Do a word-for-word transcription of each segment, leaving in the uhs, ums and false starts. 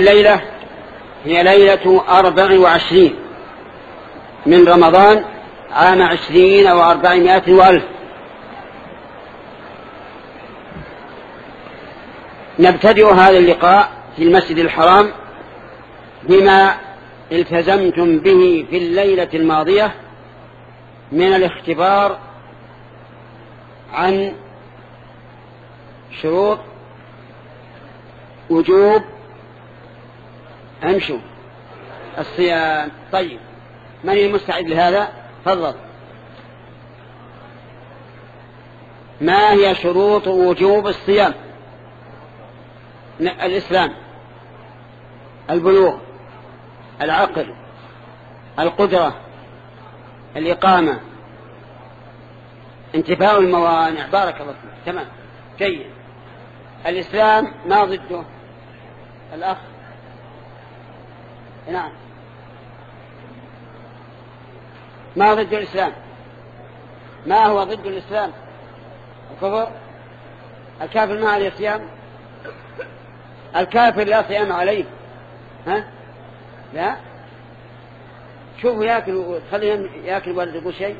الليلة هي ليلة أربع وعشرين من رمضان عام عشرين وأربعمائة وألف. نبتدئ هذا اللقاء في المسجد الحرام بما التزمتم به في الليلة الماضية من الاختبار عن شروط وجوب امشوا الصيام. طيب، من المستعد لهذا؟ تفضل. ما هي شروط وجوب الصيام؟ الإسلام، البلوغ، العقل، القدرة، الإقامة، انتفاء الموانع. بارك الله فيك. تمام، جيد. الإسلام ما ضده؟ الأخ نعم، ما ضد الإسلام؟ ما هو ضد الإسلام؟ الكفر. الكافر ما عليه صيام؟ الكافر لا صيام عليه. ها؟ لا، شوفوا ياكل وتخليهم ياكل ولا تقول شيء.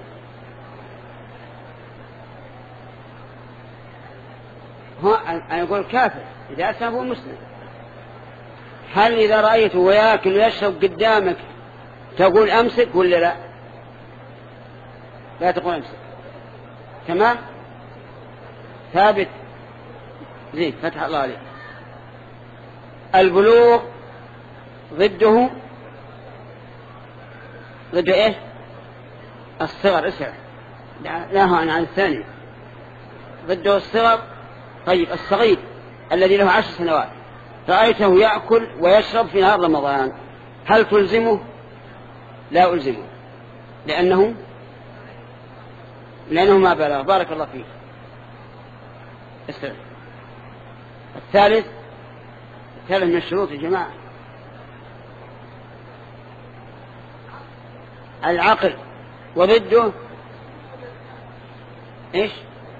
هو أنا أقول كافر إذا أسلم هو مسلم. هل إذا رأيته وياكل ويشرب قدامك تقول أمسك ولا لا؟ لا تقول أمسك. تمام، ثابت. زين، فتح الله عليك. البلوغ ضده ضده ايش؟ الصغر. اسعى لا هو عن الثاني. ضده الصغر. طيب، الصغير الذي له عشر سنوات رأيته يأكل ويشرب في نهار رمضان، هل تلزمه؟ لا ألزمه، لأنه لأنه ما بلغ. بارك الله فيك. اسعى. الثالث الثالث من الشروط يا جماعة العقل، وضده ايش؟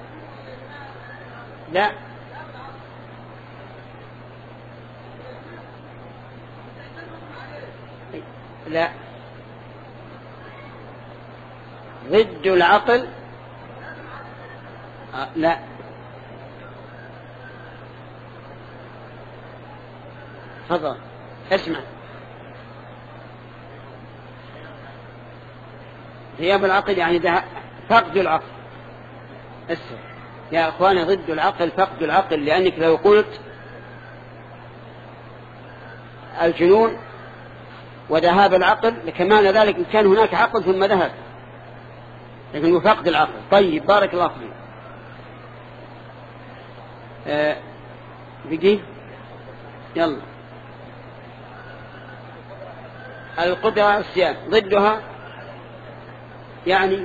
لا، لا، ضد العقل. آه لا، تفضل اسمع. غياب العقل يعني ده فقد العقل. اسمع يا اخواني، ضد العقل فقد العقل، لانك لو قلت الجنون وذهاب العقل لكمان ذلك إن كان هناك عقل ثم ذهب، لكن فقد العقل. طيب، بارك الله فيك. آه بقي يلا. القدرة الصيام ضدها يعني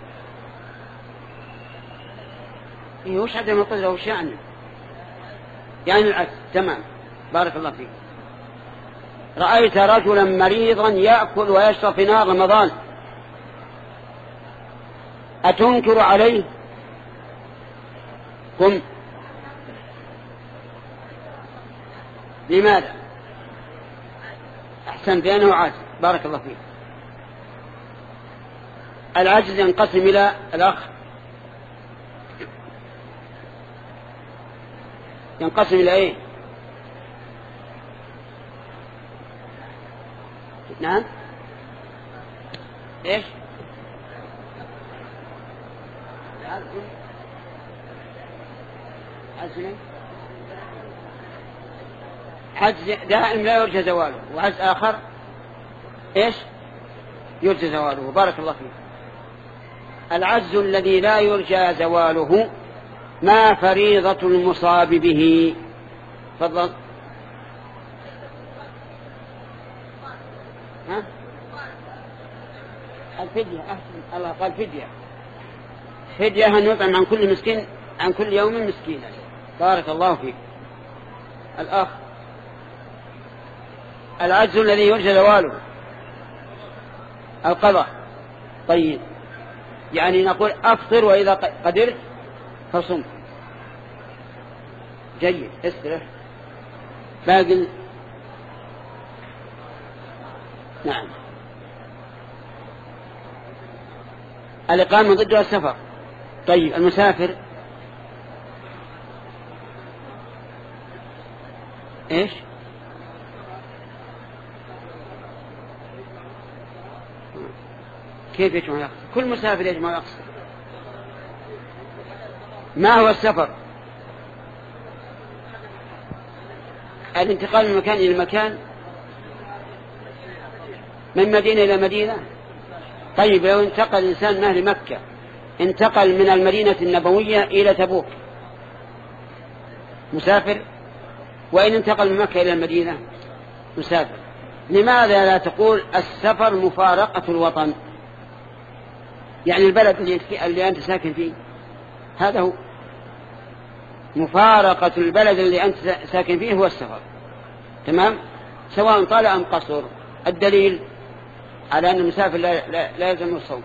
إيه؟ وش عدم القدرة وش يعني؟ يعني العكس. تمام، بارك الله فيك. رأيت رجلا مريضا يأكل ويشرب في نهار رمضان، أتنكر عليه؟ قم. لماذا؟ أحسن، بأنه عاجز. بارك الله فيك. العجز ينقسم إلى الأخ ينقسم إلى إيه؟ نعم، إيش؟ عجز دائم لا يرجى زواله، وعجز آخر إيش؟ يرجى زواله. بارك الله فيك. العجز الذي لا يرجى زواله ما فريضة المصاب به؟ تفضل. ها؟ الفدية. أحسن، الله قال فدية. فدية أن يطعم عن كل مسكين عن كل يوم مسكينا. بارك الله فيك. الأخ العجز الذي يرجى زواله القضاء. طيب، يعني نقول أفطر وإذا قدرت فصم. جيد، استرح. باقي نعم. الإقامة ضدها السفر. طيب المسافر إيش؟ كيف يجمع يقصر؟ كل مسافر يجمع يقصر. ما هو السفر؟ الانتقال من مكان إلى مكان، من مدينة إلى مدينة. طيب لو انتقل الإنسان من أهل مكة، انتقل من المدينة النبوية إلى تبوك، مسافر. وإن انتقل من مكة إلى المدينة مسافر. لماذا لا تقول السفر مفارقة الوطن؟ يعني البلد اللي أنت ساكن فيه، هذا هو مفارقة البلد اللي أنت ساكن فيه، هو السفر. تمام، سواء طال أم قصر. الدليل على أن المسافر لا, لا, لا يلزم الصوم.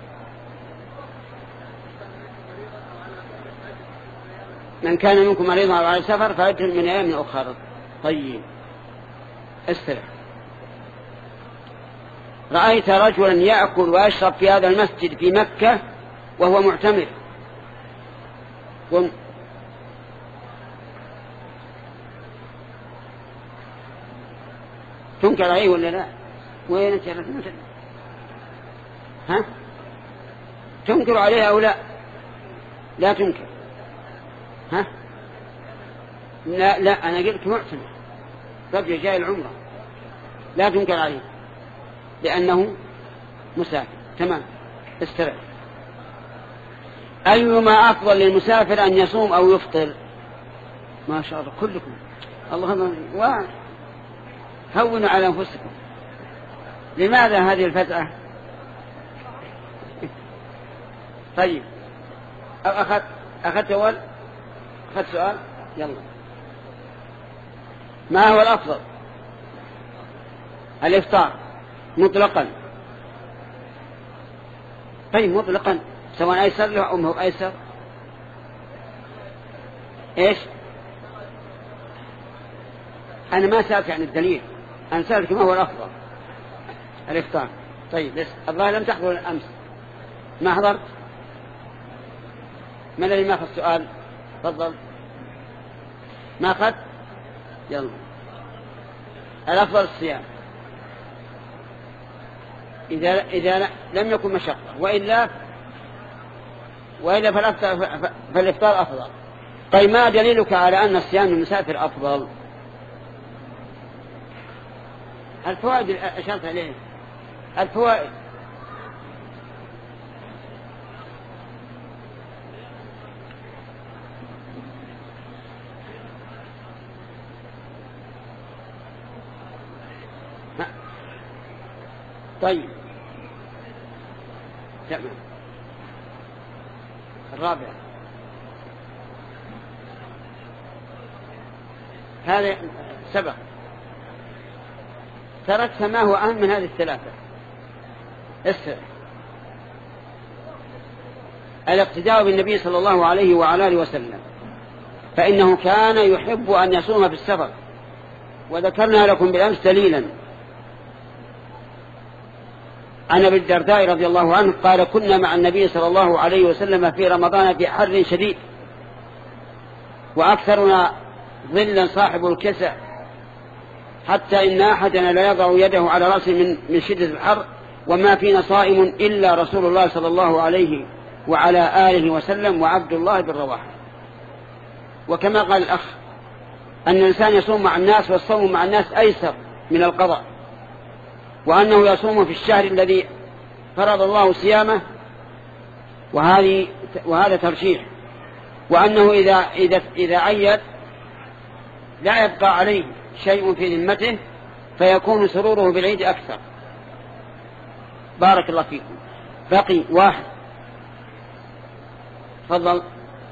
من كان منكم مريضا أو على سفر فعدة من أيام أخرى. طيب استرح. رأيت رجلا يأكل ويشرب في هذا المسجد في مكة وهو معتمر. قم. تنكر عليه ولا لا؟ وين انت؟ ها؟ تنكر عليه أو لا؟ لا تنكر. ها؟ لا لا، أنا قلت معتمر، رجل جاي العمرة، لا تنكر عليه لأنه مسافر. تمام، استرح. أيما أفضل للمسافر أن يصوم أو يفطر؟ ما شاء الله كلكم، اللهم هونوا على أنفسكم. لماذا هذه الفترة؟ طيب أخذت أخذت أول أخذت سؤال. يلا، ما هو الأفضل؟ الإفطار مطلقا. طيب مطلقا، سواء أيسر له أو هو أيسر. إيش؟ أنا ما سألت عن الدليل، أنا سألت ما هو الأفضل. الإفطار. طيب بس الله لم تحضر أمس، ما حضرت. من الذي ما أخذ السؤال؟ تفضل. ما أخذ. يلا، الأفضل الصيام إذا إذا لم يكن مشقة، وإلا وإلا فالإفطار أفضل. طيب ما دليلك على أن الصيام المسافر أفضل؟ الفوائد أشرت عليه. الفوائد طيب تمام. الرابع هذا سبق تركت ما هو أهم من هذه الثلاثة. السر الاقتداء بالنبي صلى الله عليه وعلى آله وسلم، فإنه كان يحب أن يصوم في السفر، وذكرنا لكم بالأمس دليلا عن أبي الدرداء رضي الله عنه قال: كنا مع النبي صلى الله عليه وسلم في رمضان في حر شديد، وأكثرنا ظلا صاحب الكسى، حتى إن أحدنا لا يضع يده على رأسه من من شدة الحر، وما فينا صائم إلا رسول الله صلى الله عليه وعلى آله وسلم وعبد الله بن رواحة. وكما قال الأخ أن الإنسان يصوم مع الناس، والصوم مع الناس أيسر من القضاء، وأنه يصوم في الشهر الذي فرض الله صيامه، وهذه وهذا ترشيح، وأنه إذا إذا إذا عيد لا يبقى عليه شيء في ذمته، فيكون سروره بالعيد أكثر. بارك الله فيكم. بقي واحد، تفضل.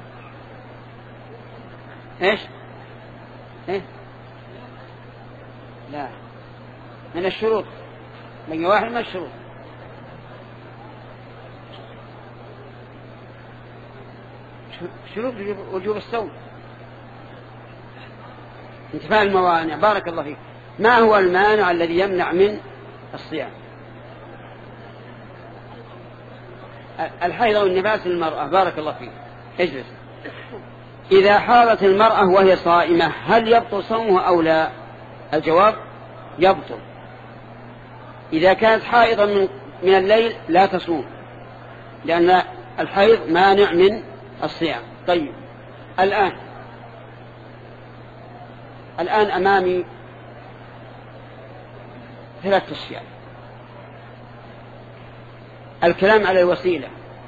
إيش؟ إيه؟ لا، من الشروط. بقي واحد من الشروط. شروط وجوب الصوم، انتفاء الموانع. بارك الله فيك. ما هو المانع الذي يمنع من الصيام. الحيض والنفاس للمرأة، بارك الله فيك، اجلس. إذا حاضت المرأة وهي صائمة هل يبطل صومها أو لا؟ الجواب يبطل. إذا كانت حائضا من, من الليل لا تصوم، لأن الحيض مانع من الصيام. طيب، الآن الآن أمامي ثلاث أشياء: الكلام على الوسيلة،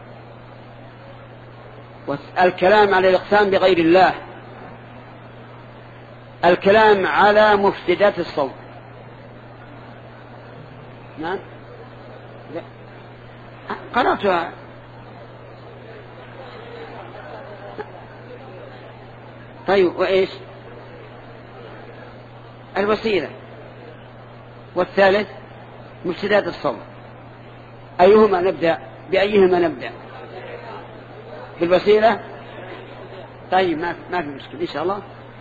الكلام على الإقسام بغير الله، الكلام على مفسدات الصوم. نعم، قرأتها. طيب، وإيش الوسيلة؟ والثالث مفسدات الصوم. أيهما نبدأ؟ بأيهما نبدأ؟ بالوسيلة؟ طيب، ما ما في مشكلة إن شاء الله.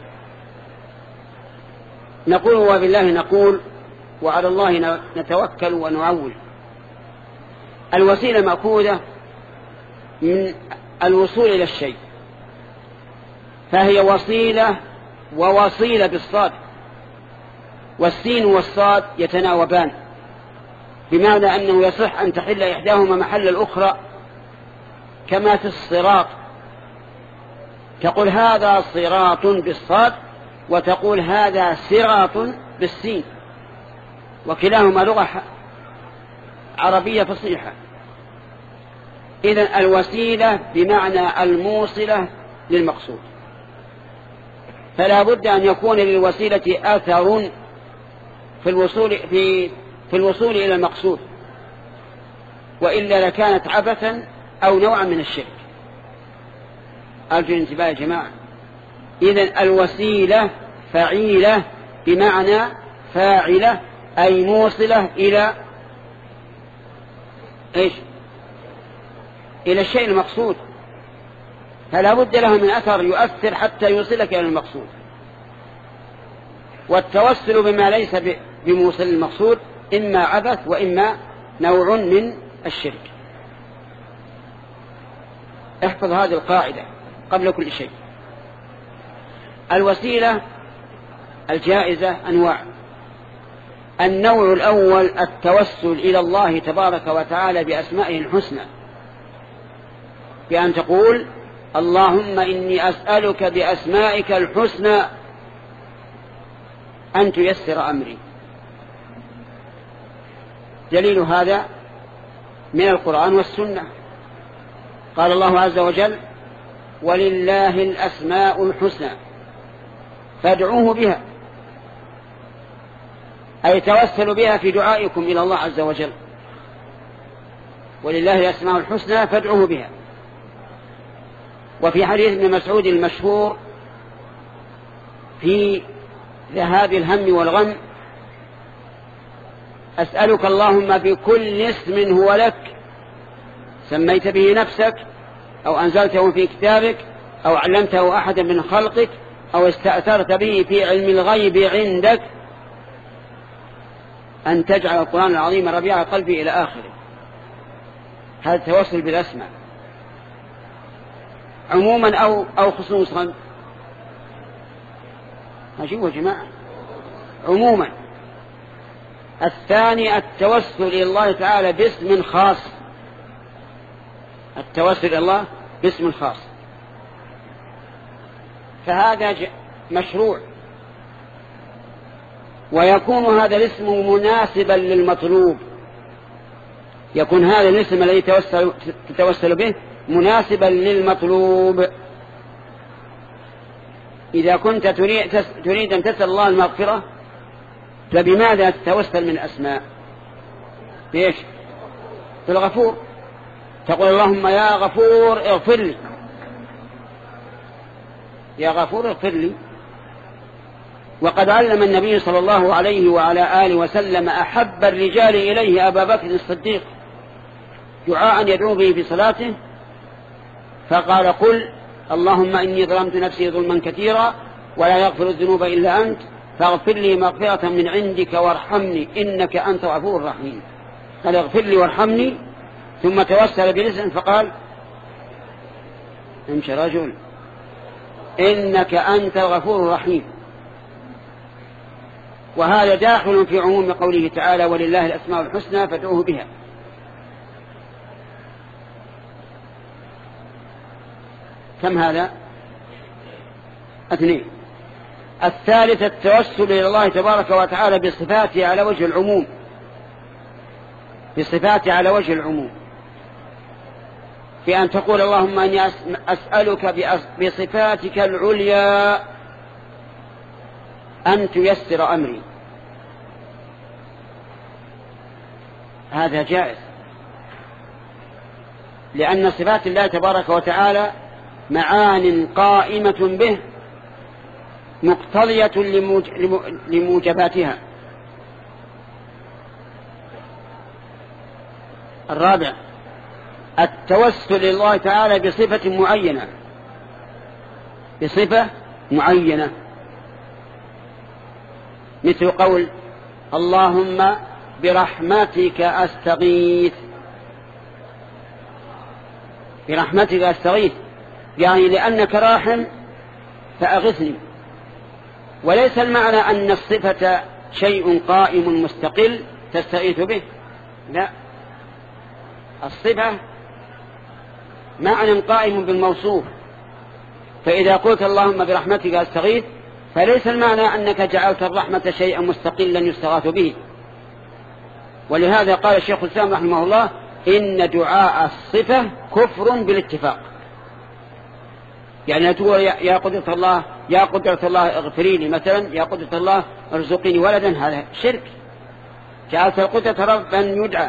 نقول وبالله نقول وعلى الله نتوكل ونعول. الوسيلة مأخوذة من الوصول إلى الشيء، فهي وسيلة ووصيلة بالصاد، والسين والصاد يتناوبان، بمعنى أنه يصح أن تحل إحداهما محل الأخرى، كما في الصراط تقول هذا صراط بالصاد، وتقول هذا صراط بالسين، وكلاهما لغة عربية فصيحة. إذن الوسيلة بمعنى الموصلة للمقصود، فلا بد أن يكون للوسيلة أثر في الوصول في في الوصول إلى المقصود، وإلا لكانت عبثا أو نوعا من الشرك. أرجو الانتباه يا جماعة. إذن الوسيلة فعيلة بمعنى فاعلة، أي موصلة إلى إيش؟ إلى الشيء المقصود، فلا بد لها من أثر يؤثر حتى يوصلك إلى المقصود. والتوسل بما ليس بموصل المقصود إما عبث وإما نوع من الشرك. احفظ هذه القاعدة قبل كل شيء. الوسيلة الجائزة أنواع. النوع الأول التوسل إلى الله تبارك وتعالى بأسمائه الحسنى، بأن تقول اللهم إني أسألك بأسمائك الحسنى أن تيسر أمري. دليل هذا من القرآن والسنة. قال الله عز وجل ولله الأسماء الحسنى فادعوه بها، أي توسلوا بها في دعائكم إلى الله عز وجل. ولله الأسماء الحسنى فادعوه بها. وفي حديث ابن مسعود المشهور في ذهاب الهم والغم أسألك اللهم بكل اسم هو لك سميت به نفسك أو أنزلته في كتابك أو علمته أحدا من خلقك أو استأثرت به في علم الغيب عندك أن تجعل القرآن العظيم ربيع قلبي إلى آخره. هذا التوسل بالأسماء عموما أو, أو خصوصا. أجيبوا يا جماعة. عموما. الثاني التوسل إلى الله تعالى باسم خاص. التوسل إلى الله باسم خاص، فهذا مشروع، ويكون هذا الاسم مناسبا للمطلوب. يكون هذا الاسم الذي تتوسل به مناسبا للمطلوب. إذا كنت تريد أن تسأل الله المغفرة فبماذا تتوسل من أسماء؟ بإيش؟ بالغفور. تقول اللهم يا غفور اغفر لي، يا غفور اغفر لي. وقد علم النبي صلى الله عليه وعلى آله وسلم أحب الرجال إليه أبا بكر الصديق دعاء يدعو به في صلاته، فقال قل اللهم إني ظلمت نفسي ظلما كثيرا ولا يغفر الذنوب إلا أنت فاغفر لي مغفرة من عندك وارحمني إنك أنت الغفور الرحيم. قال اغفر لي وارحمني، ثم توسل برزق فقال امشي رجل إنك أنت الغفور الرحيم. وهذا داخل في عموم قوله تعالى ولله الأسماء الحسنى فادعوه بها. كم هذا؟ اثنين. الثالث التوسل إلى الله تبارك وتعالى بصفاته على وجه العموم، بصفاته على وجه العموم، في أن تقول اللهم أني أسألك بصفاتك العليا أن تيسر أمري. هذا جائز، لأن صفات الله تبارك وتعالى معان قائمة به مقتضية لموجباتها. الرابع التوسل إلى الله تعالى بصفة معينة، بصفة معينة، مثل قول اللهم برحمتك أستغيث. برحمتك أستغيث يعني لأنك راحم فأغثني، وليس المعنى أن الصفة شيء قائم مستقل تستغيث به، لا، الصفة معنى قائم بالموصوف. فإذا قلت اللهم برحمتك أستغيث فليس المعنى أنك جعلت الرحمة شيئا مستقلا يستغاث به. ولهذا قال الشيخ الإسلام رحمه الله إن دعاء الصفة كفر بالاتفاق. يعني تقول يا قدرة الله يا قدرة الله اغفري لي مثلا، يا قدرة الله ارزقني ولدا، هذا شرك، جعلت القدرة ربا يدعى.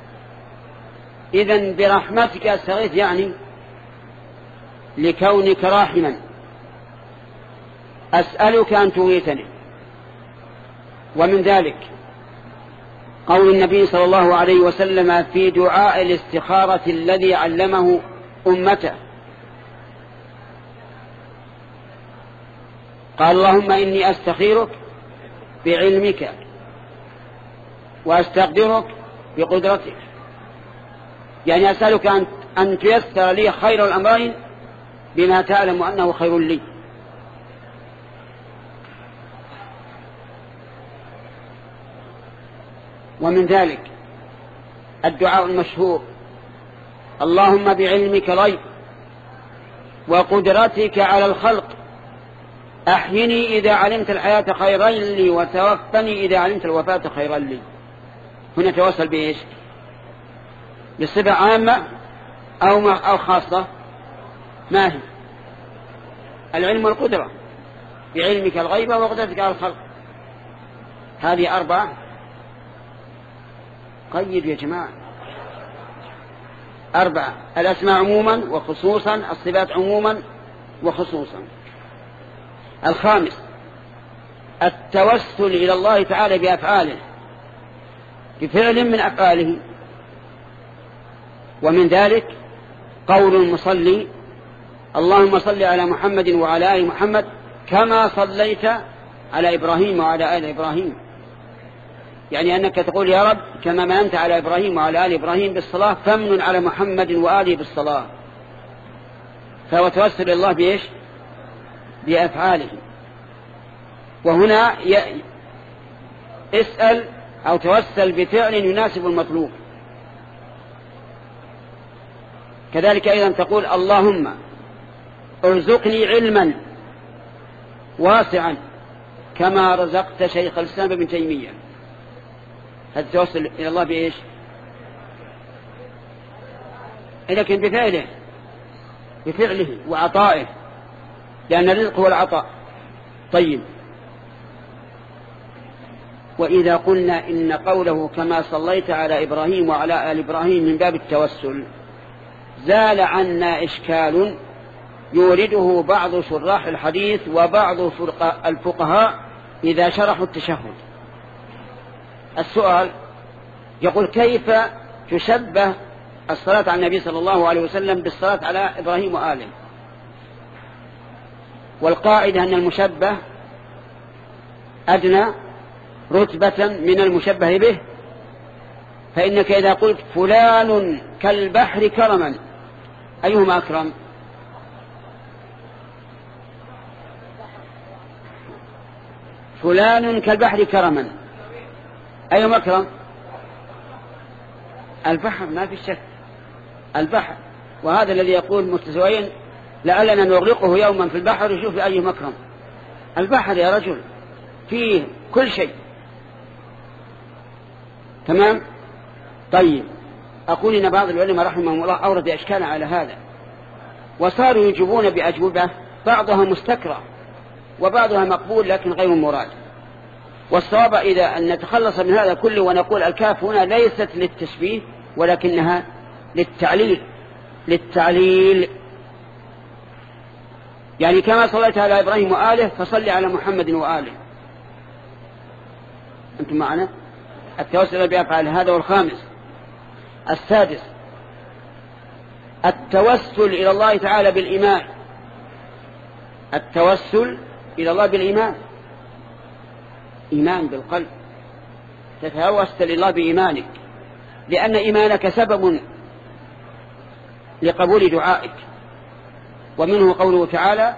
إذن برحمتك أستغيث يعني لكونك راحما أسألك أن تغيثني. ومن ذلك قول النبي صلى الله عليه وسلم في دعاء الاستخارة الذي علمه أمته، قال اللهم إني أستخيرك بعلمك وأستقدرك بقدرتك، يعني أسألك أن تيسر لي خير الأمرين بما تعلم أنه خير لي. ومن ذلك الدعاء المشهور اللهم بعلمك الغيب وقدرتك على الخلق أحيني إذا علمت الحياة خيرا لي وتوفني إذا علمت الوفاة خيرا لي. هنا توصل بإيش؟ بصفة عامة أو أو خاصة؟ ما هي؟ العلم والقدرة، بعلمك الغيب وقدرتك على الخلق، هذه أربعة. قيد يا جماعة، أربعة: الأسماء عموما وخصوصا، الصفات عموما وخصوصا. الخامس التوسل إلى الله تعالى بأفعاله، بفعل من أفعاله. ومن ذلك قول المصلي اللهم صل على محمد وعلى آل محمد كما صليت على إبراهيم وعلى آل إبراهيم، يعني أنك تقول يا رب كما مننت على إبراهيم وعلى آل إبراهيم بالصلاة فمن على محمد وآله بالصلاة. فهو توسل إلى الله بإيش؟ بأفعاله. وهنا ي... اسأل أو توسل بفعل يناسب المطلوب. كذلك أيضا تقول اللهم ارزقني علما واسعا كما رزقت شيخ الإسلام ابن تيمية. هذا توسل إلى الله بإيش؟ لكن بفعله، بفعله وعطائه، لأن الرزق هو العطاء. طيب، وإذا قلنا إن قوله كما صليت على إبراهيم وعلى آل إبراهيم من باب التوسل، زال عنا إشكال يورده بعض شراح الحديث وبعض الفقهاء إذا شرحوا التشهد. السؤال يقول كيف تشبه الصلاة على النبي صلى الله عليه وسلم بالصلاة على إبراهيم وآله؟ والقاعدة أن المشبه أدنى رتبة من المشبه به. فإنك إذا قلت فلان كالبحر كرما أيهما أكرم؟ فلان كالبحر كرما أيهما أكرم؟ البحر ما في شك، البحر. وهذا الذي يقول متسوين لعلنا نغرقه يوما في البحر يشوف أي مكرم. البحر يا رجل فيه كل شيء. تمام. طيب، أقول إن بعض العلماء رحمهم الله أورد أشكال على هذا، وصاروا يجيبون بأجوبة بعضها مستكرة وبعضها مقبول لكن غير مراد. والصواب إذا أن نتخلص من هذا كله ونقول الكاف هنا ليست للتشبيه ولكنها للتعليل للتعليل يعني كما صليت على إبراهيم وآله فصل على محمد وآله. أنتم معنا؟ التوسل بأفعال. هذا والخامس. السادس التوسل إلى الله تعالى بالإيمان. التوسل إلى الله بالإيمان، إيمان بالقلب، تتوسل إلى الله بإيمانك، لأن إيمانك سبب لقبول دعائك. ومنه قوله تعالى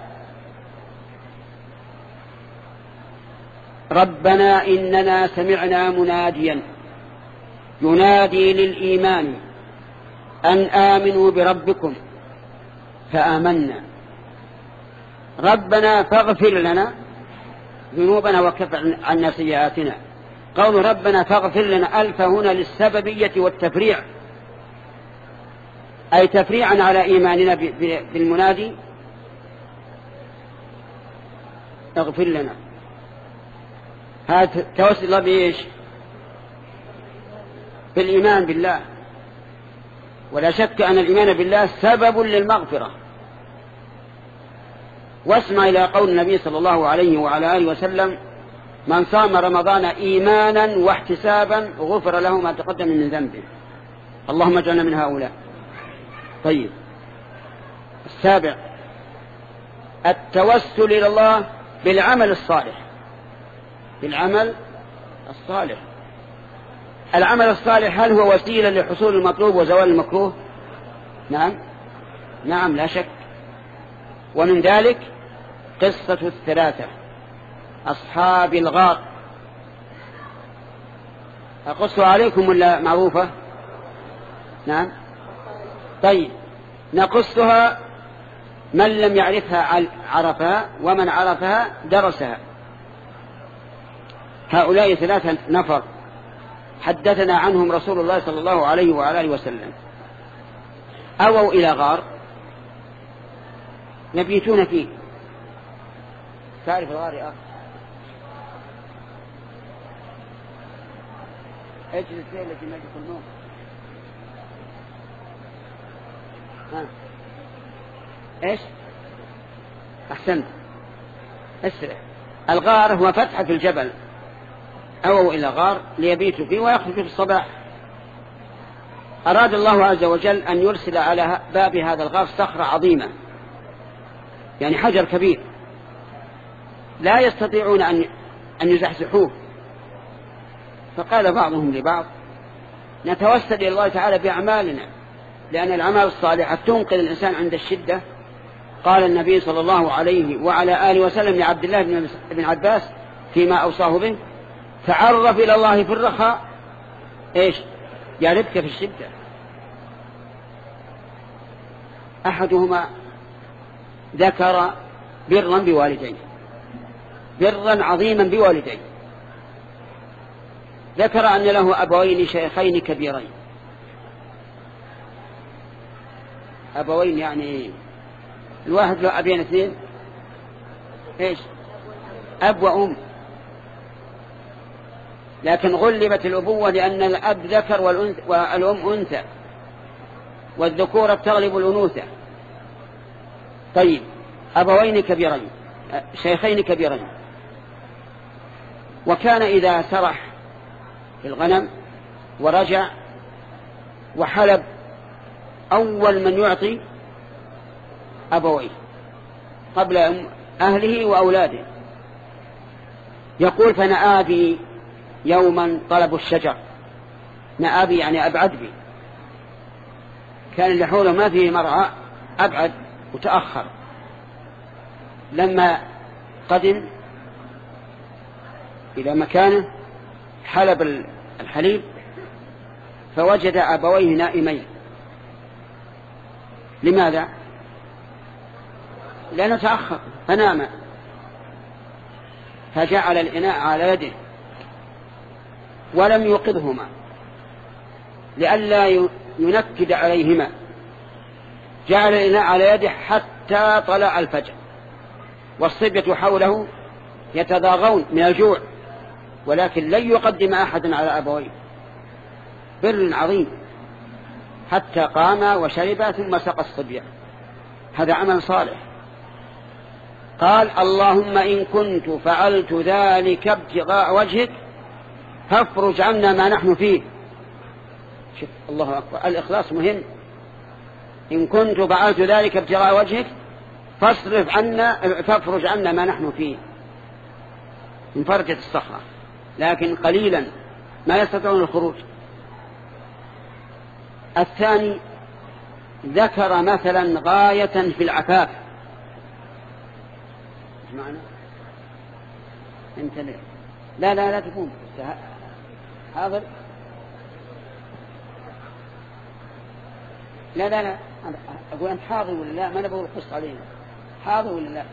ربنا إننا سمعنا مناديا ينادي للإيمان أن آمنوا بربكم فآمنا ربنا فاغفر لنا ذنوبنا وكفر عنا سيئاتنا. قول ربنا فاغفر لنا ألف هنا للسببية والتفريع، أي تفريعا على إيماننا بالمنادي اغفر لنا. هذا توسل الله بإيش؟ بالإيمان بالله. ولا شك أن الإيمان بالله سبب للمغفرة. واسمع إلى قول النبي صلى الله عليه وعلى آله وسلم من صام رمضان إيمانا واحتسابا غفر له ما تقدم من ذنبه. اللهم اجعلنا من هؤلاء. طيب، السابع التوسل إلى الله بالعمل الصالح. بالعمل الصالح. العمل الصالح هل هو وسيلة لحصول المطلوب وزوال المكروه؟ نعم نعم لا شك. ومن ذلك قصة الثلاثة أصحاب الغار. أقصها عليكم ولا معروفة؟ نعم. طيب، نقصها من لم يعرفها عرفها ومن عرفها درسها. هؤلاء ثلاثة نفر حدثنا عنهم رسول الله صلى الله عليه وعلى آله وسلم. أووا إلى غار يبيتون فيه. تعرف الغار يا أخي؟ ايش الشيء التي ما يدخل النوم؟ ها ايش؟ احسنت، اسرع. الغار هو فتحة في الجبل. أووا إلى غار ليبيتوا فيه ويخرجوا في الصباح. أراد الله عز وجل أن يرسل على باب هذا الغار صخرة عظيمة، يعني حجر كبير لا يستطيعون أن أن يزحزحوه. فقال بعضهم لبعض نتوسل إلى الله تعالى بأعمالنا، لأن الأعمال الصالحة تنقذ الإنسان عند الشدة. قال النبي صلى الله عليه وعلى آله وسلم لعبد الله بن عباس فيما أوصاه به تعرف إلى الله في الرخاء إيش يعرفك في الشدة. أحدهما ذكر برا بوالديه، برا عظيما بوالديه. ذكر أن له أبوين شيخين كبيرين. أبوين يعني الواحد له أبين اثنين، إيش أب وأم، لكن غلبت الأبوة لأن الأب ذكر والأم أنثى، والذكورة تغلب الأنوثة. طيب، أبوين كبيرين شيخين كبيرين. وكان إذا سرح في الغنم ورجع وحلب أول من يعطي أبويه قبل أهله وأولاده. يقول فنأى بي يوما طلب الشجر، نأى بي يعني أبعد بي، كان اللي حوله ما فيه مرعى، أبعد وتأخر. لما قدم إلى مكانه حلب الحليب فوجد أبويه نائمين. لماذا؟ لأنه تأخر فنام، فجعل الإناء على يده ولم يوقظهما لئلا ينكد عليهما، جعل الإناء على يده حتى طلع الفجر، والصبية حوله يتضاغون من الجوع، ولكن لن يقدم أحد على أبويه، بر عظيم، حتى قام وشرب ثم سقى الصبية. هذا عمل صالح. قال اللهم إن كنت فعلت ذلك ابتغاء وجهك فافرج عنا ما نحن فيه. شوف الله أكبر، الإخلاص مهم. إن كنت فعلت ذلك ابتغاء وجهك فاصرف عنا فافرج عنا ما نحن فيه. انفرجت الصخرة لكن قليلا ما يستطيعون الخروج. الثاني ذكر مثلا غاية في العفاف. ايش معنى؟ انت ليه؟ لا لا لا تكون حاضر. لا لا لا أقول أنت حاضر ولا لا؟ ما نبغى القص علينا. حاضر ولا لا؟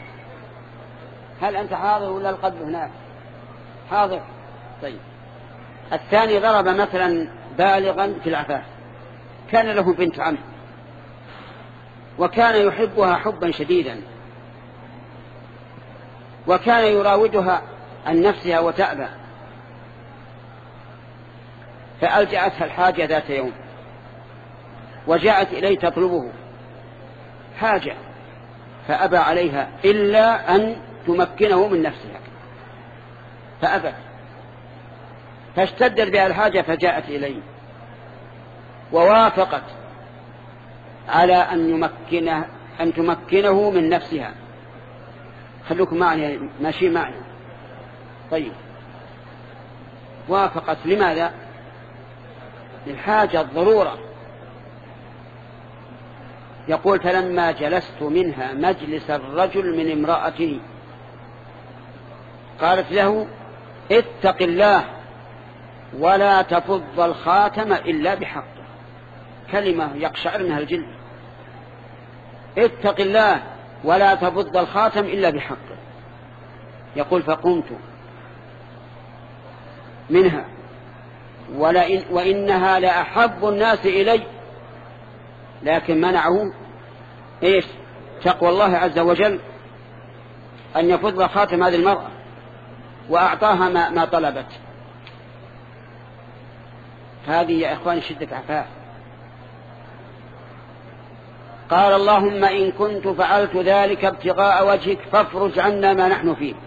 هل أنت حاضر ولا القلب هناك؟ حاضر. طيب. الثاني ضرب مثلا بالغا في العفاف، كان له بنت عم وكان يحبها حبا شديدا، وكان يراودها عن نفسها وتأبى، فألجأتها الحاجة ذات يوم وجاءت إليه تطلبه حاجة، فأبى عليها إلا أن تمكنه من نفسها، فأبت، فاشتدت بها الحاجة فجاءت إليه ووافقت على أن يمكنه أن تمكنه من نفسها. خلوكم معي ماشي معي. طيب وافقت لماذا؟ للحاجة الضرورة. يقول فلما جلست منها مجلس الرجل من امرأته قالت له اتق الله ولا تفض الخاتم إلا بحقه. كلمة يقشعر منها الجلد. اتق الله ولا تفض الخاتم إلا بحقه. يقول فقمت منها ولئن وإنها لأحب الناس إلي، لكن منعه إيش؟ تقوى الله عز وجل، أن يفض خاتم هذه المرأة، وأعطاها ما, ما طلبت. هذه يا إخواني شدة عفاف. قال اللهم إن كنت فعلت ذلك ابتغاء وجهك فافرج عنا ما نحن فيه.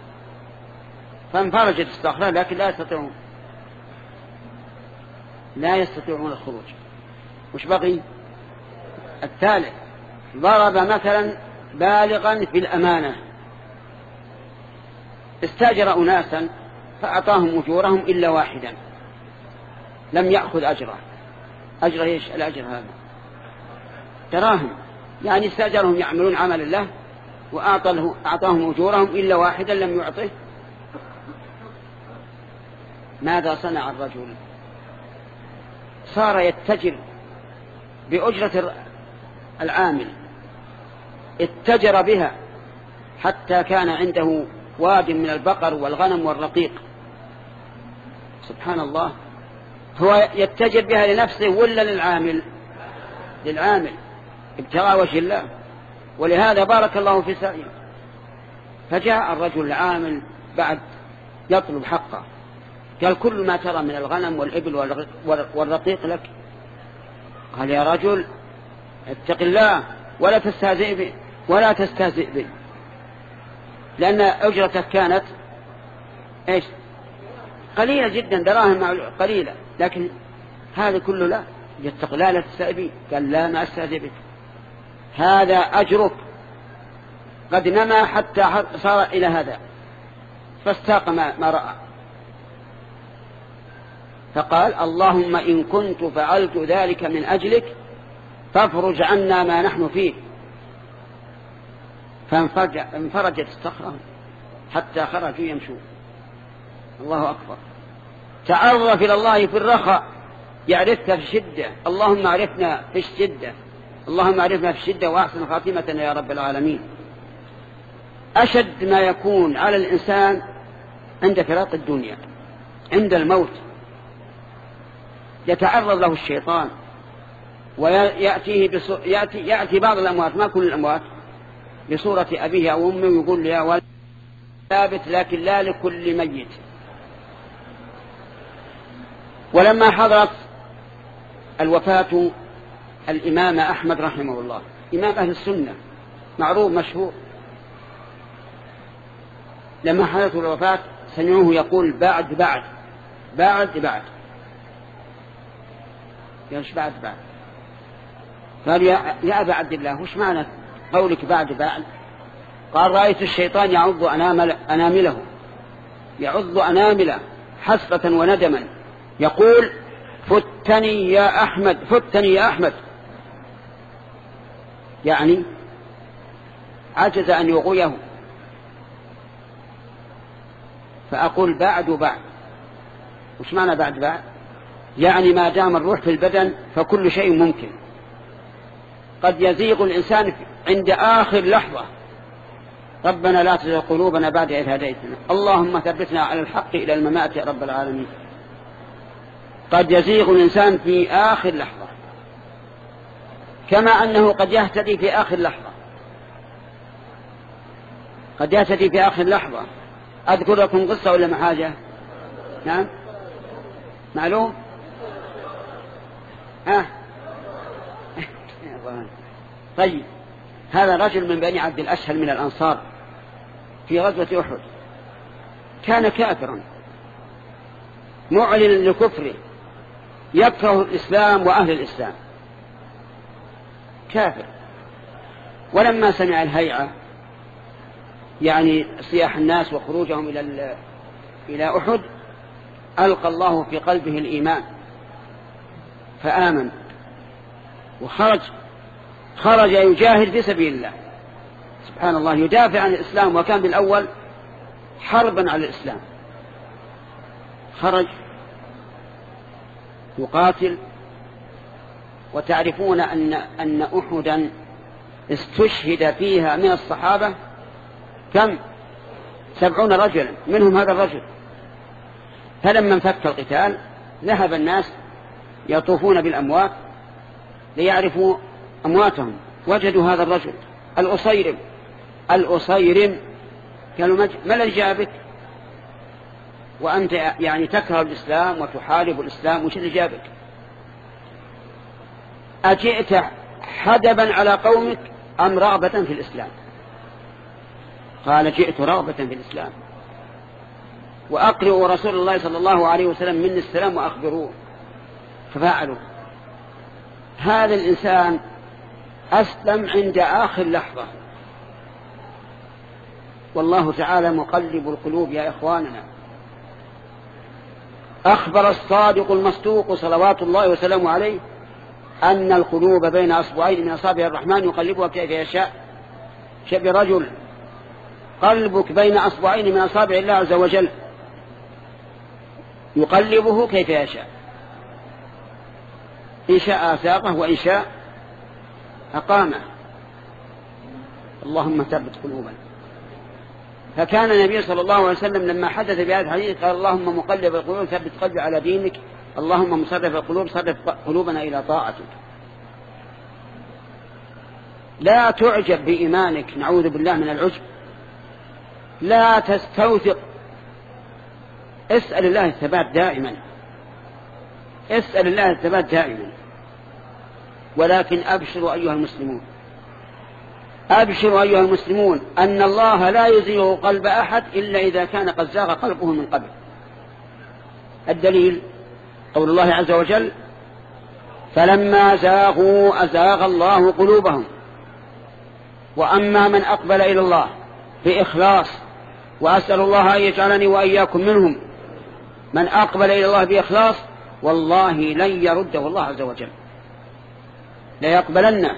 فانفرجت الصخرة لكن لا يستطيعون لا يستطيعون الخروج. وش بقي؟ الثالث ضرب مثلا بالغا في الأمانة. استاجر أناسا فأعطاهم أجورهم إلا واحدا لم يأخذ أجره. أجره إيش الأجر هذا؟ دراهم، يعني استاجرهم يعملون عمل الله وأعطاهم أجورهم إلا واحدا لم يعطه. ماذا صنع الرجل؟ صار يتجر بأجرة العامل، اتجر بها حتى كان عنده واد من البقر والغنم والرقيق. سبحان الله. هو يتجر بها لنفسه ولا للعامل؟ للعامل ابتغاء وجه الله، ولهذا بارك الله في سعيه. فجاء الرجل العامل بعد يطلب حقه، قال كل ما ترى من الغنم والإبل والرقيق لك. قال يا رجل اتق الله ولا تستهزئ به ولا تستهزئ به، لأن أجرتك كانت إيش؟ قليلة جدا، دراهم قليلة، لكن هذا كله لا يتق الله لا تستهزئ به. قال لا ما أستهزئ بك، هذا أجرك قد نما حتى صار إلى هذا. فاستاق ما, ما رأى، فقال فاللهم إن كنت فعلت ذلك من أجلك فافرج عنا ما نحن فيه، فانفرجت الصخرة حتى خرجوا يمشون. الله أكبر. تعرف إلى الله في الرخاء يعرفك في الشدة. اللهم عرفنا في الشدة، اللهم عرفنا في الشدة وأحسن خاتمتنا يا رب العالمين. أشد ما يكون على الإنسان عند فراق الدنيا، عند الموت، يتعرض له الشيطان ويأتيه بصو... يأتي... يأتي بعض الأموات، ما كل الأموات، بصورة أبيه أو أمه، ويقول يا ولد ثابت لكن لا لكل ميت. ولما حضرت الوفاة الإمام أحمد رحمه الله، إمام أهل السنة معروف مشهور، لما حضرت الوفاة سمعوه يقول بعد بعد بعد بعد ياش بعد بعد قال يا, يا أبا عبد الله وش معنى قولك بعد بعد؟ قال رأيت الشيطان يعض أنامل أنامله يعض أنامله حسرة وندما، يقول فتني يا أحمد فتني يا أحمد، يعني عجز أن يغويه. فأقول بعد بعد، وش معنى بعد بعد؟ يعني ما دام الروح في البدن فكل شيء ممكن. قد يزيغ الإنسان عند آخر لحظة. ربنا لا تزغ قلوبنا بعد إذ هديتنا، اللهم ثبتنا على الحق إلى الممات يا رب العالمين. قد يزيغ الإنسان في آخر لحظة، كما أنه قد يهتدي في آخر لحظة، قد يهتدي في آخر لحظة. أذكر لكم قصة ولا ما حاجة؟ نعم معلوم؟ ها طيب. هذا رجل من بني عبد الأشهل من الأنصار في غزوة أحد، كان كافرا معلن لكفره، يكره الإسلام وأهل الإسلام، كافر. ولما سمع الهيعة، يعني صياح الناس وخروجهم إلى إلى أحد، ألقى الله في قلبه الإيمان فآمن وخرج خرج يجاهد في سبيل الله. سبحان الله، يدافع عن الإسلام، وكان بالأول حربا على الإسلام. خرج يقاتل. وتعرفون أن أن أحدا استشهد فيها من الصحابة كم؟ سبعون رجلا، منهم هذا الرجل. فلما انفك القتال ذهب الناس يطوفون بالأموات ليعرفوا أمواتهم، وجدوا هذا الرجل الأصيرم. الأصيرم قالوا ما الذي جابك وأنت يعني تكره الإسلام وتحارب الإسلام، وش اللي جابك؟ أجئت حدبا على قومك أم رغبة في الإسلام؟ قال جئت رغبة في الإسلام، وأقرئوا رسول الله صلى الله عليه وسلم مني السلام وأخبروه. ففعلوا. هذا الإنسان أسلم عند آخر لحظة. والله تعالى مقلب القلوب يا إخواننا. أخبر الصادق المصدوق صلوات الله وسلامه عليه أن القلوب بين أصبعين من أصابع الرحمن يقلبها كيف يشاء. شب رجل قلبك بين أصبعين من أصابع الله عز وجل يقلبه كيف يشاء، إن شاء أساقه وإن شاء أقامه. اللهم ثبت قلوبنا. فكان النبي صلى الله عليه وسلم لما حدث بهذا الحديث قال اللهم مقلب القلوب ثبت قلبي على دينك، اللهم مصرف القلوب صرف قلوبنا إلى طاعتك. لا تعجب بإيمانك، نعوذ بالله من العجب. لا تستوثق، اسأل الله الثبات دائما، اسأل الله الثبات دائما. ولكن أبشروا أيها المسلمون، أبشروا أيها المسلمون أن الله لا يزيغ قلب أحد إلا إذا كان قد زاغ قلبه من قبل. الدليل قول الله عز وجل فلما زاغوا أزاغ الله قلوبهم. وأما من أقبل إلى الله بإخلاص وأسأل الله أن يجعلني وإياكم منهم. من أقبل إلى الله بإخلاص والله لن يرده الله عز وجل، لا يقبلنه.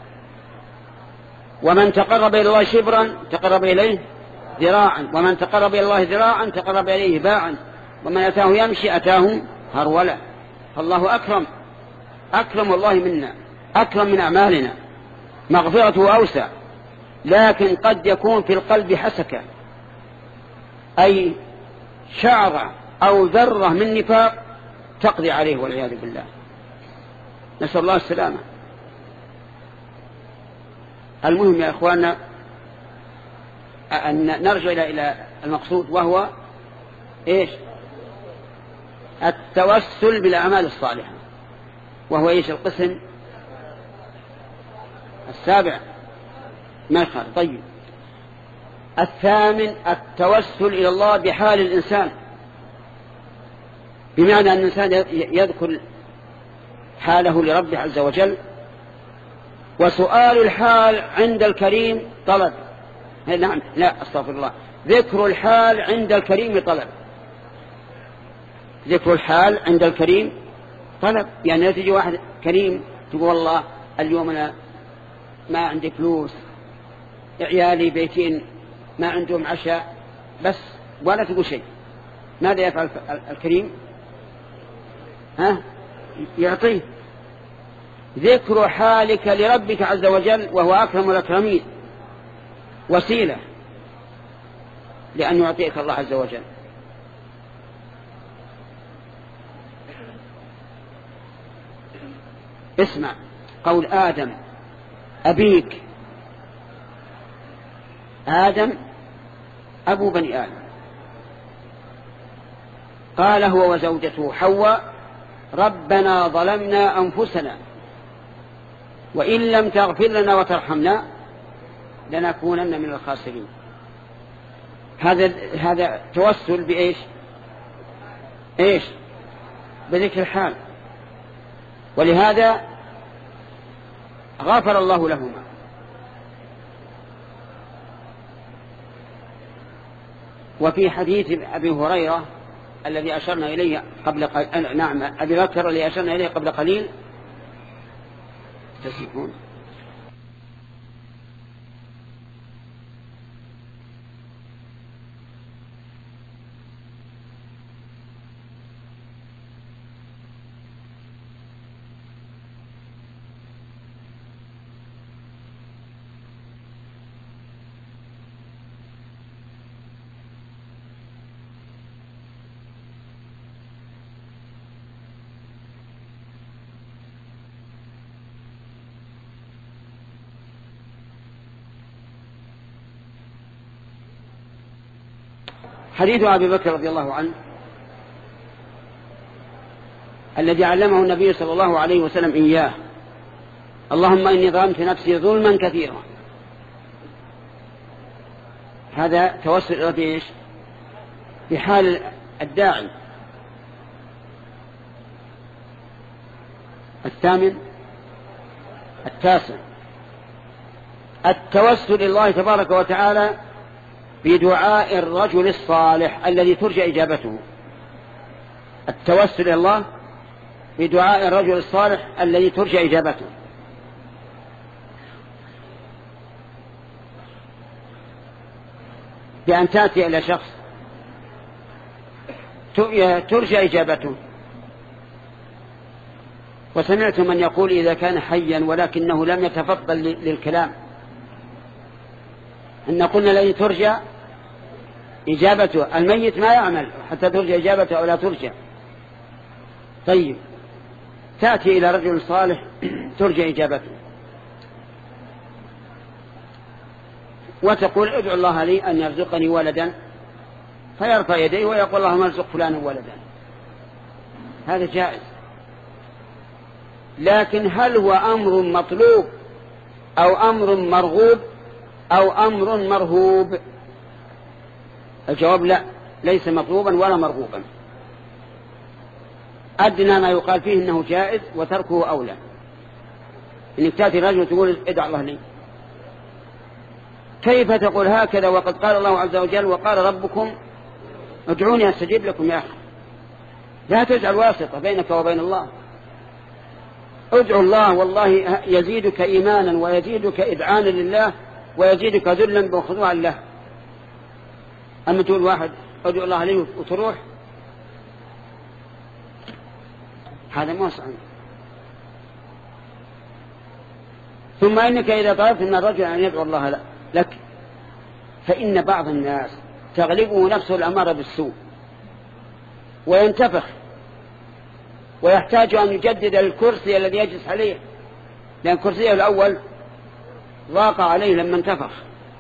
ومن تقرب إلى الله شبرا تقرب إليه ذراعا، ومن تقرب إلى الله ذراعا تقرب إليه باعا، ومن أتاه يمشي أتاه هرولا. فالله أكرم، أكرم والله منا، أكرم من أعمالنا، مغفرته أوسع. لكن قد يكون في القلب حسكة، أي شعرة أو ذرة من نفاق تقضي عليه والعياذ بالله، نسأل الله السلامة. المهم يا إخواننا أن نرجع إلى المقصود، وهو إيش؟ التوسل بالأعمال الصالحة، وهو إيش القسم السابع ما يخالف. طيب، الثامن التوسل إلى الله بحال الإنسان، بمعنى أن الإنسان يذكر حاله لربه عز وجل. وسؤال الحال عند الكريم طلب، نعم لا أستغفر الله، ذكر الحال عند الكريم طلب. ذكر الحال عند الكريم طلب، يعني تجي واحد كريم تقول والله اليوم أنا ما عندي فلوس، عيالي بيتين ما عندهم عشاء، بس ولا تقول شيء، ماذا يفعل الكريم؟ ها؟ يعطيه. ذكر حالك لربك عز وجل وهو أكرم الأكرمين وسيلة لأن يعطيك الله عز وجل. اسمع قول آدم أبيك، آدم أبو بني آدم، قال هو وزوجته حواء ربنا ظلمنا أنفسنا وإن لم تغفر لنا وترحمنا لنكونن من الخاسرين. هذا هذا توسل بإيش؟ إيش؟ بذكر الحال. ولهذا غفر الله لهما. وفي حديث أبي هريرة الذي أشرنا إليه قبل قليل، نعم أبي بكر الذي أشرنا إليه قبل قليل، تسمعون؟ حديث أبي بكر رضي الله عنه الذي علمه النبي صلى الله عليه وسلم إياه، اللهم إني ظلمت نفسي ظلما كثيرا. هذا توسل إلى بإيش؟ بحال الداعي. الثامن التاسع التوسل إلى الله تبارك وتعالى بدعاء الرجل الصالح الذي ترجى إجابته. التوسل إلى الله بدعاء الرجل الصالح الذي ترجى إجابته. بأن تأتي إلى شخص ترجى إجابته. وسمعت من يقول إذا كان حيا ولكنه لم يتفضل للكلام أن قلنا الذي ترجى إجابته، الميت ما يعمل حتى ترجى إجابته أو لا ترجى. طيب، تأتي إلى رجل صالح ترجى إجابته وتقول ادعو الله لي أن يرزقني ولدا، فيرفع يديه ويقول اللهم ارزق فلانا ولدا. هذا جائز. لكن هل هو أمر مطلوب أو أمر مرغوب أو أمر مرهوب؟ الجواب لا، ليس مطلوبا ولا مرغوبا. أدنى ما يقال فيه إنه جائز وتركه أولى. إنك تأتي رجل تقول ادعو الله لي، كيف تقول هكذا وقد قال الله عز وجل وقال ربكم ادعوني أستجيب لكم يا أخي؟ لا تجعل واسطة بينك وبين الله. ادعو الله والله يزيدك إيمانا ويزيدك إذعانا لله ويزيدك ذلا وخضوعا له. أما تقول واحد ادعو الله عليه وتروح، هذا ما صحيح. ثم إنك إذا طلبت من الرجل أن يدعو الله لك فإن بعض الناس تغلبه نفسه الأمارة بالسوء وينتفخ ويحتاج أن يجدد الكرسي الذي يجلس عليه، لأن كرسيه الأول ضاق عليه لما انتفخ.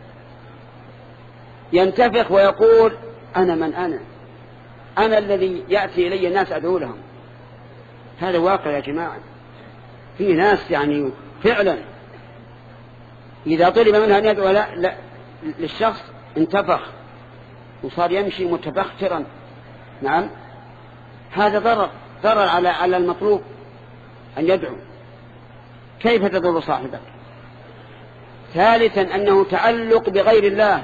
ينتفخ ويقول أنا من أنا أنا الذي يأتي إلي الناس أدعو لهم. هذا واقع يا جماعة. في ناس يعني فعلا إذا طلب منها أن يدعو لا لا للشخص انتفخ وصار يمشي متبخترا. نعم، هذا ضرر ضرر على على المطلوب أن يدعو. كيف تضر صاحبك؟ ثالثا أنه تعلق بغير الله،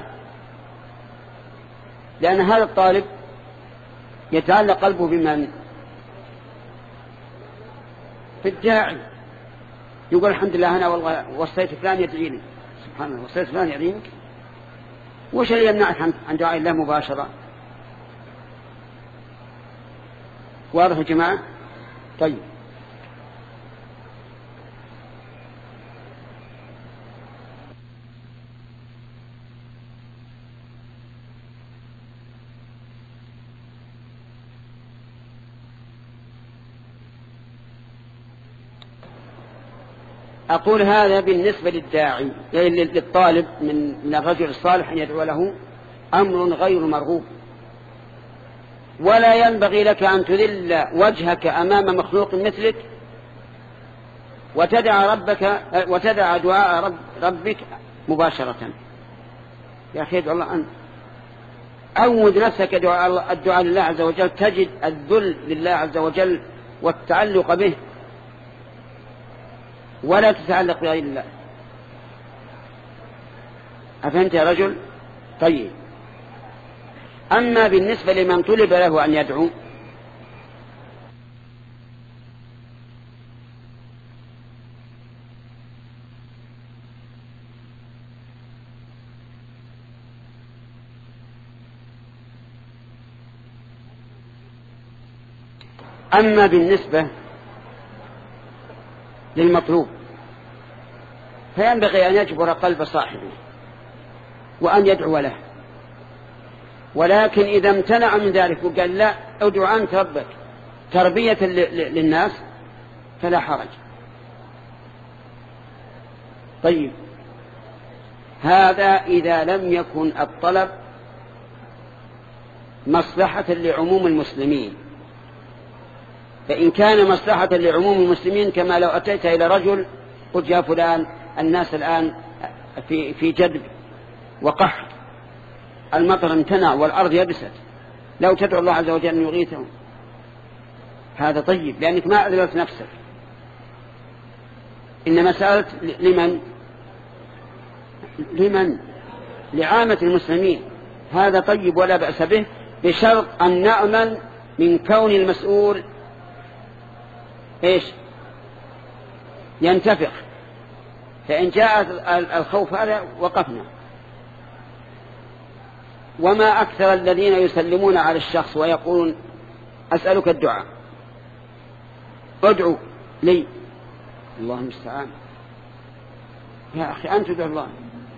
لأن هذا الطالب يتعلق قلبه بمن؟ في الداعي. يقول الحمد لله أنا والله وصيت فلان يدعي لي. سبحان الله، وصيت فلان يدعينك؟ وش اللي يمنعك عن دعاء الله مباشرة؟ واضح يا جماعة؟ طيب، أقول هذا بالنسبة للداعي للطالب من الرجل الصالح أن يدعو له أمر غير مرغوب. ولا ينبغي لك أن تذل وجهك أمام مخلوق مثلك وتدع ربك وتدع دعاء رب ربك مباشرة. يا أخي ادعو الله أنت، عود نفسك دعاء الدعاء لله عز وجل، تجد الذل لله عز وجل والتعلق به، ولا تتعلق بغير الله. أفهمت يا رجل؟ طيب، أما بالنسبة لمن طلب له أن يدعو أما بالنسبة للمطلوب فينبغي أن يجبر قلب صاحبه وأن يدعو له. ولكن إذا امتنع من ذلك وقال لا ادعو أنت ربك تربية للناس فلا حرج. طيب، هذا إذا لم يكن الطلب مصلحة لعموم المسلمين. فإن كان مصلحة لعموم المسلمين كما لو أتيت إلى رجل قلت يا فلان الناس الآن في في جدب وقحط، المطر امتنع والأرض يبست، لو تدعو الله عز وجل أن يغيثهم، هذا طيب لأنك ما أذلت نفسك، إنما سألت لمن لمن لعامة المسلمين. هذا طيب ولا بأس به، بشرط أن نأمن من كون المسؤول إيش ينتفخ. فإن جاء الخوف هذا وقفنا. وما أكثر الذين يسلمون على الشخص ويقولون أسألك الدعاء، ادعو لي، الله المستعان. يا أخي أنت تدعو الله.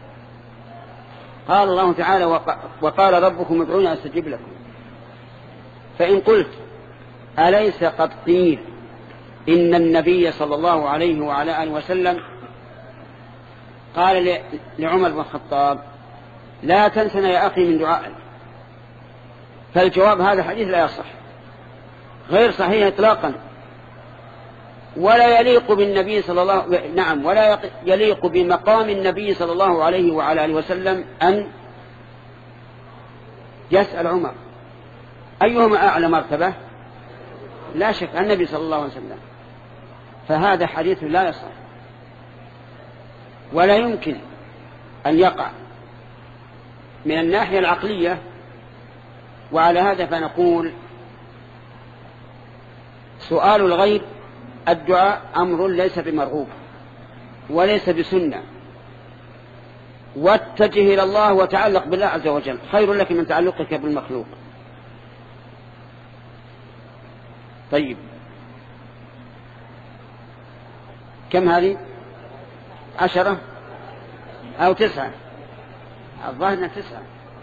قال الله تعالى وقال ربكم ادعوني أستجب لكم. فإن قلت أليس قد قيل إن النبي صلى الله عليه وعلى آله وسلم قال لعمر بن الخطاب لا تنسنا يا أخي من دعائك، فالجواب هذا الحديث لا يصح، غير صحيح إطلاقا، ولا يليق بالنبي صلى الله نعم ولا يليق بمقام النبي صلى الله عليه وعلى آله وسلم أن يسأل عمر أيهما أعلى مرتبة؟ لا شك النبي صلى الله عليه وسلم. فهذا حديث لا يصح ولا يمكن أن يقع. من الناحية العقلية. وعلى هذا فنقول سؤال الغيب الدعاء أمر ليس بمرغوب وليس بسنة، واتجه إلى الله وتعلق بالله عز وجل خير لك من تعلقك بالمخلوق. طيب كم هذه؟ عشرة أو تسعة؟ الظاهر تسعة.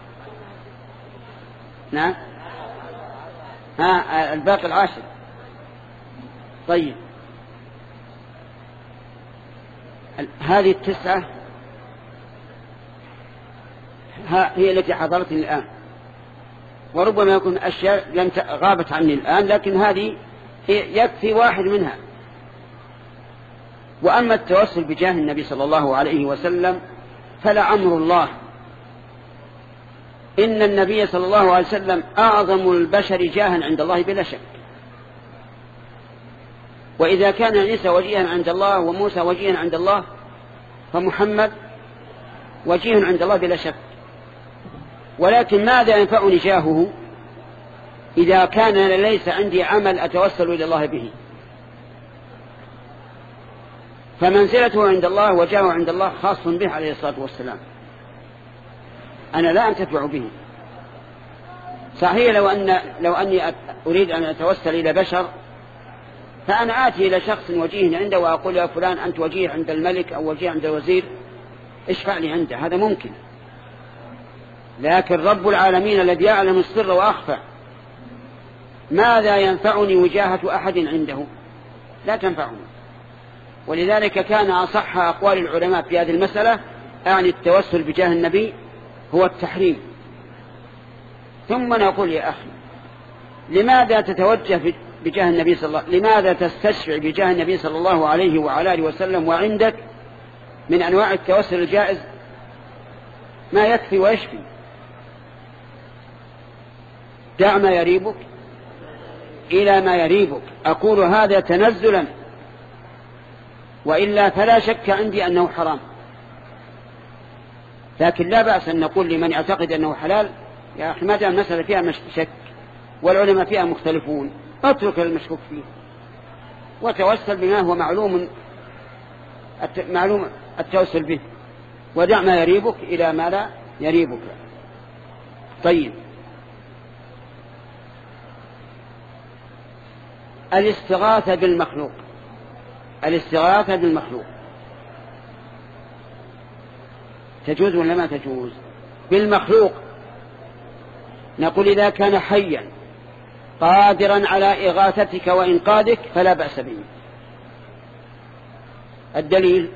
نعم ها الباقي العاشر. طيب هذه التسعة هي التي حضرتني الآن، وربما يكون أشياء لم غابت عني الآن، لكن هذه يكفي واحد منها. وأما التوسل بجاه النبي صلى الله عليه وسلم فلعمر الله إن النبي صلى الله عليه وسلم أعظم البشر جاها عند الله بلا شك. وإذا كان عيسى وجيها عند الله وموسى وجيها عند الله فمحمد وجيه عند الله بلا شك. ولكن ماذا ينفعني جاهه إذا كان ليس عندي عمل أتوسل إلى الله به؟ فمنزلته عند الله وجاهه عند الله خاص به عليه الصلاة والسلام، أنا لا أنتفع به. صحيح لو, أن لو أني أريد أن أتوسل إلى بشر فأنا آتي إلى شخص وجيه عنده وأقول يا فلان أنت وجيه عند الملك أو وجيه عند الوزير اشفع لي عنده، هذا ممكن. لكن رب العالمين الذي يعلم السر وأخفى ماذا ينفعني وجاهة أحد عنده؟ لا تنفعني. ولذلك كان أصح أقوال العلماء في هذه المسألة أعني التوسل بجاه النبي هو التحريم. ثم نقول يا أخي لماذا تتوجه بجاه النبي صلى الله عليه وسلم؟ لماذا تستشفع بجاه النبي صلى الله عليه وعلى آله وسلم وعندك من أنواع التوسل الجائز ما يكفي ويشفي؟ دع ما يريبك إلى ما يريبك. أقول هذا تنزلا، وإلا فلا شك عندي أنه حرام. لكن لا بأس أن نقول لمن يعتقد أنه حلال يا أخي ما دام المسألة فيها شك والعلماء فيها مختلفون اترك المشكوك فيه وتوسل بما هو معلوم معلوم التوسل به، ودع ما يريبك إلى ما لا يريبك. طيب الاستغاثة بالمخلوق، الاستغاثة بالمخلوق تجوز ولا ما تجوز؟ بالمخلوق نقول إذا كان حيا قادرا على إغاثتك وإنقاذك فلا بأس به. الدليل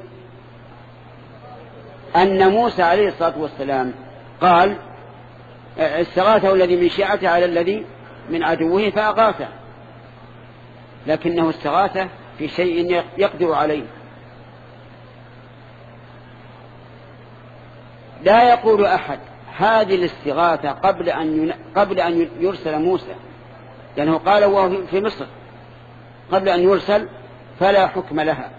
أن موسى عليه الصلاة والسلام قال استغاثه الذي من شيعته على الذي من عدوه فأغاثه، لكنه استغاثه في شيء يقدر عليه. لا يقول أحد هذه الاستغاثة قبل أن قبل أن يرسل موسى، لأنه قال وهو في مصر قبل أن يرسل فلا حكم لها.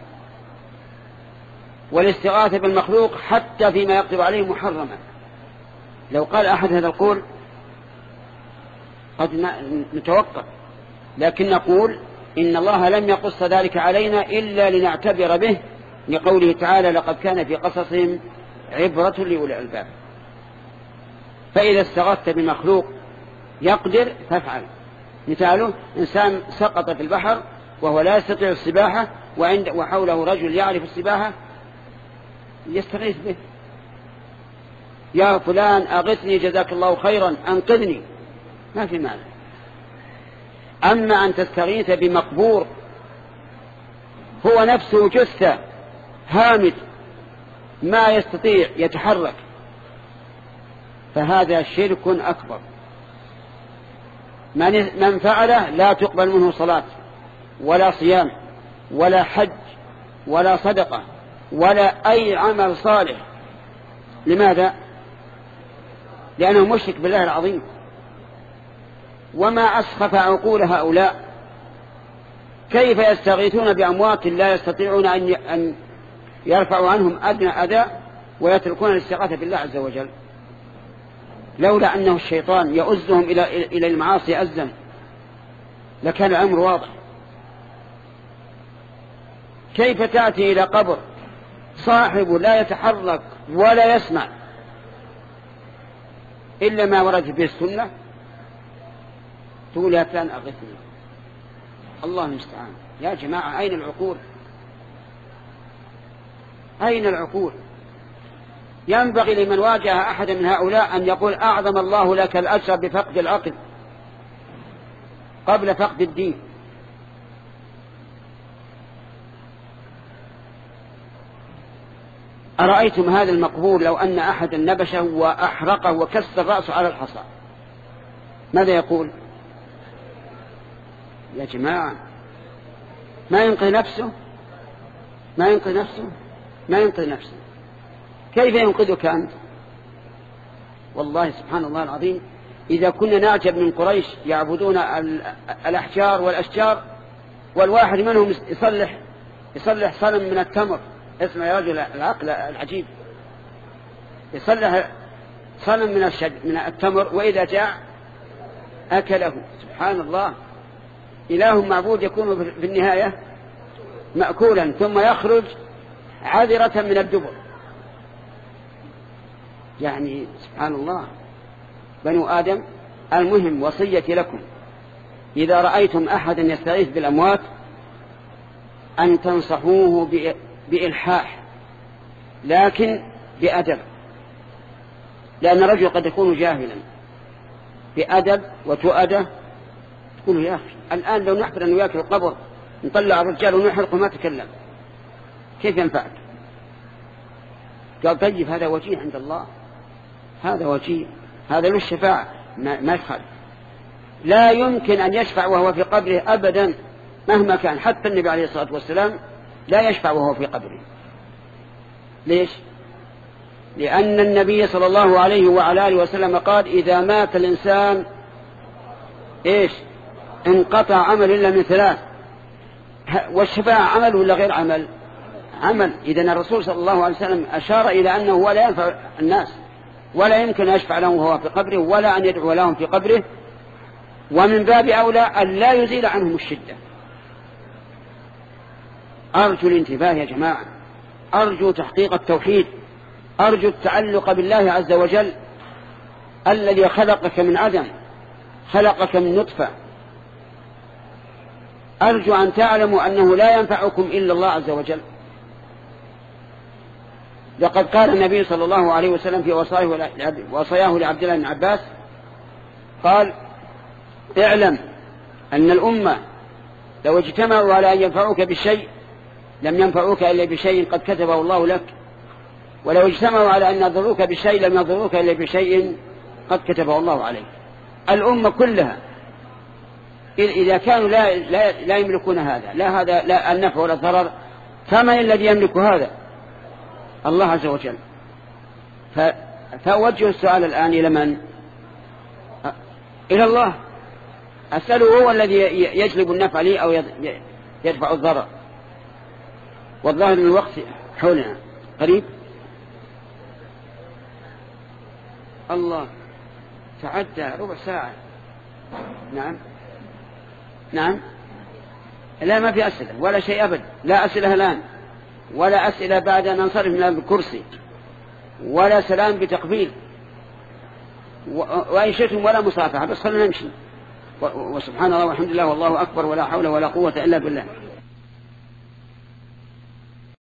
والاستغاثة بالمخلوق حتى فيما يقدر عليه محرمة. لو قال أحد هذا القول قد نتوقف، لكن نقول إن الله لم يقص ذلك علينا إلا لنعتبر به، لقوله تعالى لقد كان في قصصهم عبرة لأولي الألباب. فإذا استغثت بمخلوق يقدر فافعل. مثاله إنسان سقط في البحر وهو لا يستطيع السباحة وعند وحوله رجل يعرف السباحة يستغيث به، يا فلان أغثني جزاك الله خيرا أنقذني، ما في معنى. أما أن تستغيث بمقبور هو نفسه جثة هامد ما يستطيع يتحرك فهذا شرك أكبر. من فعله لا تقبل منه صلاة ولا صيام ولا حج ولا صدقة ولا أي عمل صالح. لماذا؟ لأنه مشرك بالله العظيم. وما أسخف عقول هؤلاء، كيف يستغيثون بأموات لا يستطيعون أن يرفعوا عنهم أدنى أذى ويتركون الاستغاثة بالله عز وجل؟ لولا أنه الشيطان يؤزهم إلى إلى المعاصي أزا لكان الأمر واضح. كيف تأتي إلى قبر صاحبه لا يتحرك ولا يسمع إلا ما ورد به السنة، تقول يا فلان أغثني؟ الله المستعان. يا جماعة أين العقول؟ أين العقول؟ ينبغي لمن واجه أحد من هؤلاء أن يقول أعظم الله لك الأجر بفقد العقل قبل فقد الدين. أرأيتم هذا المقبور لو أن أحد نبشه وأحرقه وكسر رأسه على الحصى ماذا يقول؟ يا جماعة ما ينقذ نفسه، ما ينقذ نفسه، ما ينقذ نفسه. كيف ينقذك أنت؟ والله سبحان الله العظيم، إذا كنا نعجب من قريش يعبدون الأحجار والأشجار والواحد منهم يصلح يصلح صنم من التمر. اسمع يا رجل العقل العجيب، يصلح صنم من الشج من التمر وإذا جاء أكله. سبحان الله، إله معبود يكون في النهاية مأكولا ثم يخرج عذرة من الدبر. يعني سبحان الله. بنو آدم، المهم وصيتي لكم إذا رأيتم أحدا يستغيث بالأموات أن تنصحوه بإلحاح لكن بأدب، لأن الرجل قد يكون جاهلا. بأدب وتؤدة تقول يا أخي الآن لو نحفر أنه يأكل القبر نطلع الرجال ونحرقه ما تكلم، كيف ينفعك؟ قال طيب هذا وجيه عند الله، هذا وجيه، هذا له الشفاعة ما يخالف. لا يمكن أن يشفع وهو في قبره أبدا مهما كان. حتى النبي عليه الصلاة والسلام لا يشفع وهو في قبره. ليش؟ لأن النبي صلى الله عليه وعلى آله وسلم قال إذا مات الإنسان إيش؟ انقطع عمل إلا من ثلاث. والشفاعة عمل ولا غير عمل؟ عمل. إذن الرسول صلى الله عليه وسلم أشار إلى أنه ولا ينفع الناس ولا يمكن أن يشفع لهم وهو في قبره ولا أن يدعو لهم في قبره، ومن باب أولى أن لا يزيل عنهم الشدة. أرجو الانتباه يا جماعة، أرجو تحقيق التوحيد، أرجو التعلق بالله عز وجل الذي خلقك من عدم، خلقك من نطفة. أرجو أن تعلموا أنه لا ينفعكم إلا الله عز وجل. لقد قال النبي صلى الله عليه وسلم في وصاياه لعبد الله بن عباس قال اعلم أن الأمة لو اجتمعوا على أن ينفعوك بالشيء لم ينفعوك إلا بشيء قد كتبه الله لك، ولو اجتمعوا على أن يضروك بالشيء لم يضروك إلا بشيء قد كتبه الله عليك. الأمة كلها إذا كانوا لا, لا, لا يملكون هذا، لا هذا لا النفع ولا الضرر، فمن الذي يملك هذا؟ الله عز وجل. فأوجه السؤال الآن إلى من؟ إلى الله. أسأله هو الذي يجلب النفع لي أو يدفع الضرر. والظاهر من الوقت حولنا قريب. الله تعدى ربع ساعة. نعم نعم لا ما في أسئلة ولا شيء أبدا، لا أسئلة الآن ولا أسئلة بعد أن ننصرف من الكرسي ولا سلام بتقبيل وإن شئتم ولا مصافحة، بس خلنا نمشي. وسبحان الله والحمد لله والله أكبر ولا حول ولا قوة إلا بالله.